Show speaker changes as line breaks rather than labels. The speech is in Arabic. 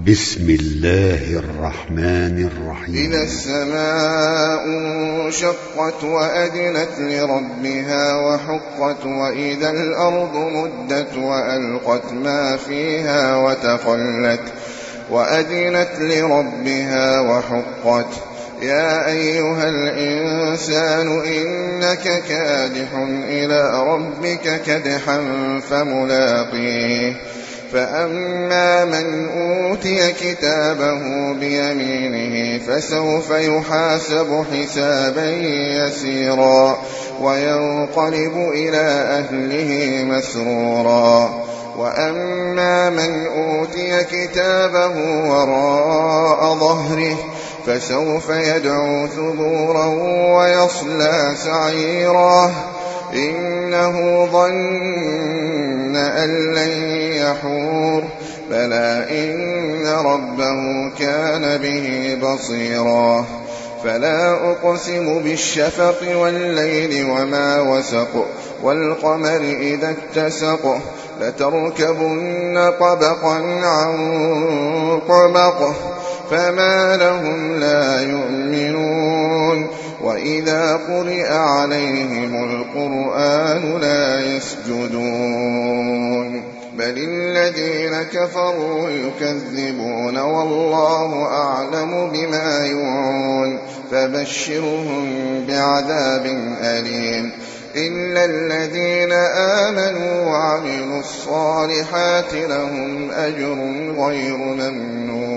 بسم الله الرحمن الرحيم.
إذا السماء انشقت وأذنت لربها وحقت وإذا الأرض مدت وألقت ما فيها وتخلت وأذنت لربها وحقت. يا أيها الإنسان إنك كادح إلى ربك كدحا فملاقيه. فأما من أوتي كتابه بيمينه فسوف يحاسب حسابا يسيرا وينقلب إلى أهله مسرورا. وأما من أوتي كتابه وراء ظهره فسوف يدعو ثبورا ويصلى سعيرا إنه ظن أن لن يحور بلى إن ربه كان به بصيرا. فلا أقسم بالشفق والليل وما وسق والقمر إذا اتسق لتركبن طبقا عن طبق فما لهم لا يؤمنون. وإذا قرئ عليهم القرآن لا يسجدون بل الذين كفروا يكذبون والله أعلم بما يوعون فبشرهم بعذاب أليم إلا الذين آمنوا وعملوا الصالحات لهم أجر غير ممنون.